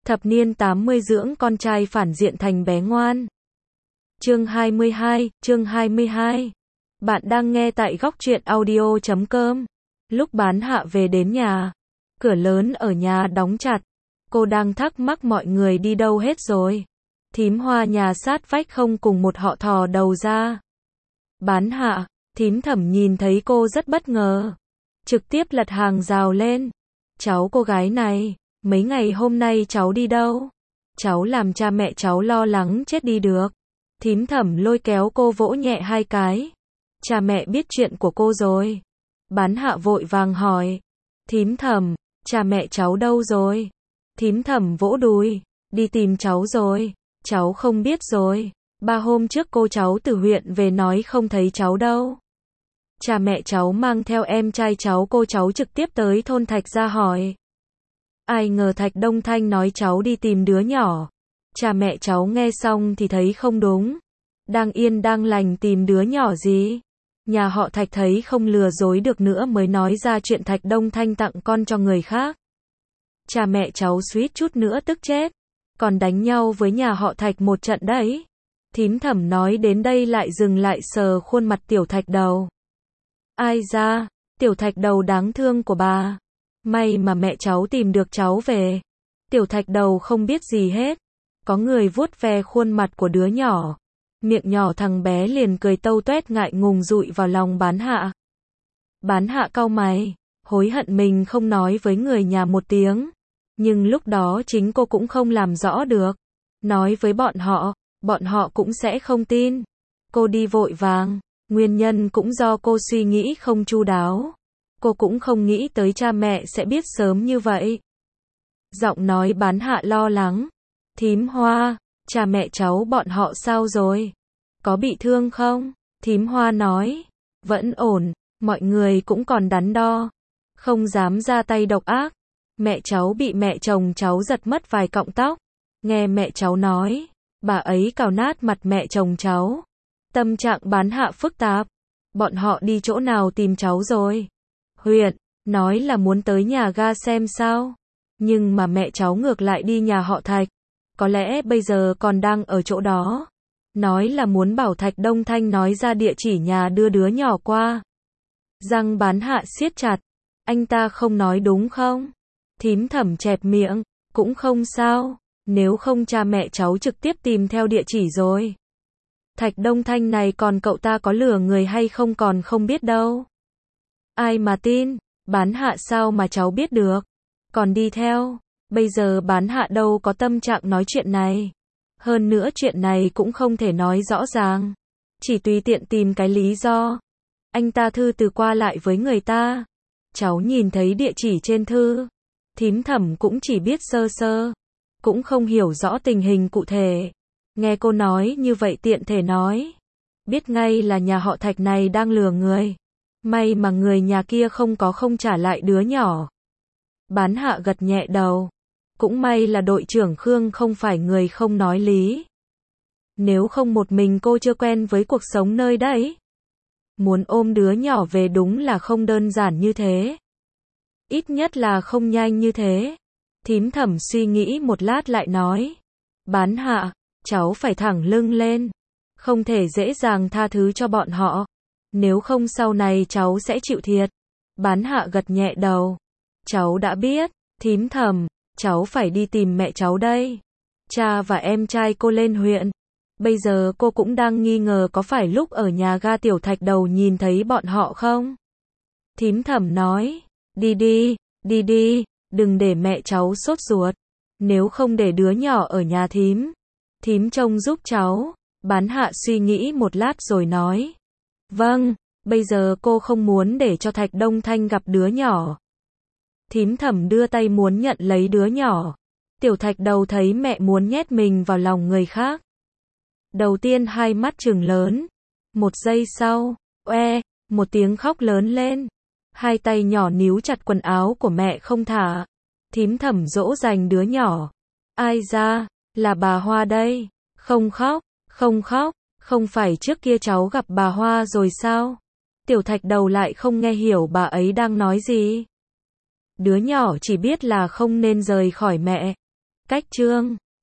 Thập niên 80 dưỡng con trai phản diện thành bé ngoan. Chương 22. Bạn đang nghe tại góc truyện audio.com. Lúc Bán Hạ về đến nhà, cửa lớn ở nhà đóng chặt. Cô đang thắc mắc mọi người đi đâu hết rồi. Thím Hoa nhà sát vách không cùng một họ thò đầu ra. Bán Hạ, thím Thẩm nhìn thấy cô rất bất ngờ. Trực tiếp lật hàng rào lên. Cháu cô gái này, mấy ngày hôm nay cháu đi đâu? Cháu làm cha mẹ cháu lo lắng chết đi được. Thím Thẩm lôi kéo cô vỗ nhẹ hai cái. Cha mẹ biết chuyện của cô rồi. Bán Hạ vội vàng hỏi. Thím Thẩm, cha mẹ cháu đâu rồi? Thím Thẩm vỗ đùi. Đi tìm cháu rồi. Cháu không biết rồi. 3 hôm trước cô cháu từ huyện về nói không thấy cháu đâu. Cha mẹ cháu mang theo em trai cháu cô cháu trực tiếp tới thôn Thạch ra hỏi. Ai ngờ Thạch Đông Thanh nói cháu đi tìm đứa nhỏ. Cha mẹ cháu nghe xong thì thấy không đúng. Đang yên đang lành tìm đứa nhỏ gì? Nhà họ Thạch thấy không lừa dối được nữa mới nói ra chuyện Thạch Đông Thanh tặng con cho người khác. Cha mẹ cháu suýt chút nữa tức chết. Còn đánh nhau với nhà họ Thạch một trận đấy. Thím Thẩm nói đến đây lại dừng lại sờ khuôn mặt tiểu Thạch Đầu. Ai ra, tiểu Thạch Đầu đáng thương của bà. May mà mẹ cháu tìm được cháu về. Tiểu Thạch Đầu không biết gì hết. Có người vuốt ve khuôn mặt của đứa nhỏ. Miệng nhỏ thằng bé liền cười tâu tuét ngại ngùng dụi vào lòng Bán Hạ. Bán Hạ cau mày, hối hận mình không nói với người nhà một tiếng. Nhưng lúc đó chính cô cũng không làm rõ được. Nói với bọn họ cũng sẽ không tin. Cô đi vội vàng, nguyên nhân cũng do cô suy nghĩ không chu đáo. Cô cũng không nghĩ tới cha mẹ sẽ biết sớm như vậy. Giọng nói Bán Hạ lo lắng. Thím Hoa, cha mẹ cháu bọn họ sao rồi? Có bị thương không? Thím Hoa nói. Vẫn ổn, mọi người cũng còn đắn đo. Không dám ra tay độc ác. Mẹ cháu bị mẹ chồng cháu giật mất vài cọng tóc. Nghe mẹ cháu nói, bà ấy cào nát mặt mẹ chồng cháu. Tâm trạng Bán Hạ phức tạp. Bọn họ đi chỗ nào tìm cháu rồi? Huyện, nói là muốn tới nhà ga xem sao. Nhưng mà mẹ cháu ngược lại đi nhà họ Thạch. Có lẽ bây giờ còn đang ở chỗ đó. Nói là muốn bảo Thạch Đông Thanh nói ra địa chỉ nhà đưa đứa nhỏ qua. Răng Bán Hạ siết chặt. Anh ta không nói đúng không? Thím Thẩm chẹp miệng. Cũng không sao. Nếu không cha mẹ cháu trực tiếp tìm theo địa chỉ rồi. Thạch Đông Thanh này còn cậu ta có lừa người hay không còn không biết đâu. Ai mà tin, Bán Hạ sao mà cháu biết được. Còn đi theo, bây giờ Bán Hạ đâu có tâm trạng nói chuyện này. Hơn nữa chuyện này cũng không thể nói rõ ràng. Chỉ tùy tiện tìm cái lý do. Anh ta thư từ qua lại với người ta. Cháu nhìn thấy địa chỉ trên thư. Thím Thẩm cũng chỉ biết sơ sơ. Cũng không hiểu rõ tình hình cụ thể. Nghe cô nói như vậy tiện thể nói. Biết ngay là nhà họ Thạch này đang lừa người. May mà người nhà kia không trả lại đứa nhỏ. Bán Hạ gật nhẹ đầu. Cũng may là đội trưởng Khương không phải người không nói lý. Nếu không một mình cô chưa quen với cuộc sống nơi đấy. Muốn ôm đứa nhỏ về đúng là không đơn giản như thế. Ít nhất là không nhanh như thế. Thím Thẩm suy nghĩ một lát lại nói. Bán Hạ, cháu phải thẳng lưng lên. Không thể dễ dàng tha thứ cho bọn họ. Nếu không sau này cháu sẽ chịu thiệt. Bán Hạ gật nhẹ đầu. Cháu đã biết, thím Thẩm, cháu phải đi tìm mẹ cháu đây. Cha và em trai cô lên huyện. Bây giờ cô cũng đang nghi ngờ có phải lúc ở nhà ga tiểu Thạch Đầu nhìn thấy bọn họ không? Thím Thẩm nói, đi đi, đừng để mẹ cháu sốt ruột. Nếu không để đứa nhỏ ở nhà thím. Thím trông giúp cháu. Bán Hạ suy nghĩ một lát rồi nói. Vâng, bây giờ cô không muốn để cho Thạch Đông Thanh gặp đứa nhỏ. Thím Thẩm đưa tay muốn nhận lấy đứa nhỏ. Tiểu Thạch Đầu thấy mẹ muốn nhét mình vào lòng người khác. Đầu tiên hai mắt trừng lớn. Một giây sau, một tiếng khóc lớn lên. Hai tay nhỏ níu chặt quần áo của mẹ không thả. Thím Thẩm dỗ dành đứa nhỏ. Ai ra, là bà Hoa đây. Không khóc, không phải trước kia cháu gặp bà Hoa rồi sao? Tiểu Thạch Đầu lại không nghe hiểu bà ấy đang nói gì. Đứa nhỏ chỉ biết là không nên rời khỏi mẹ. Cách chương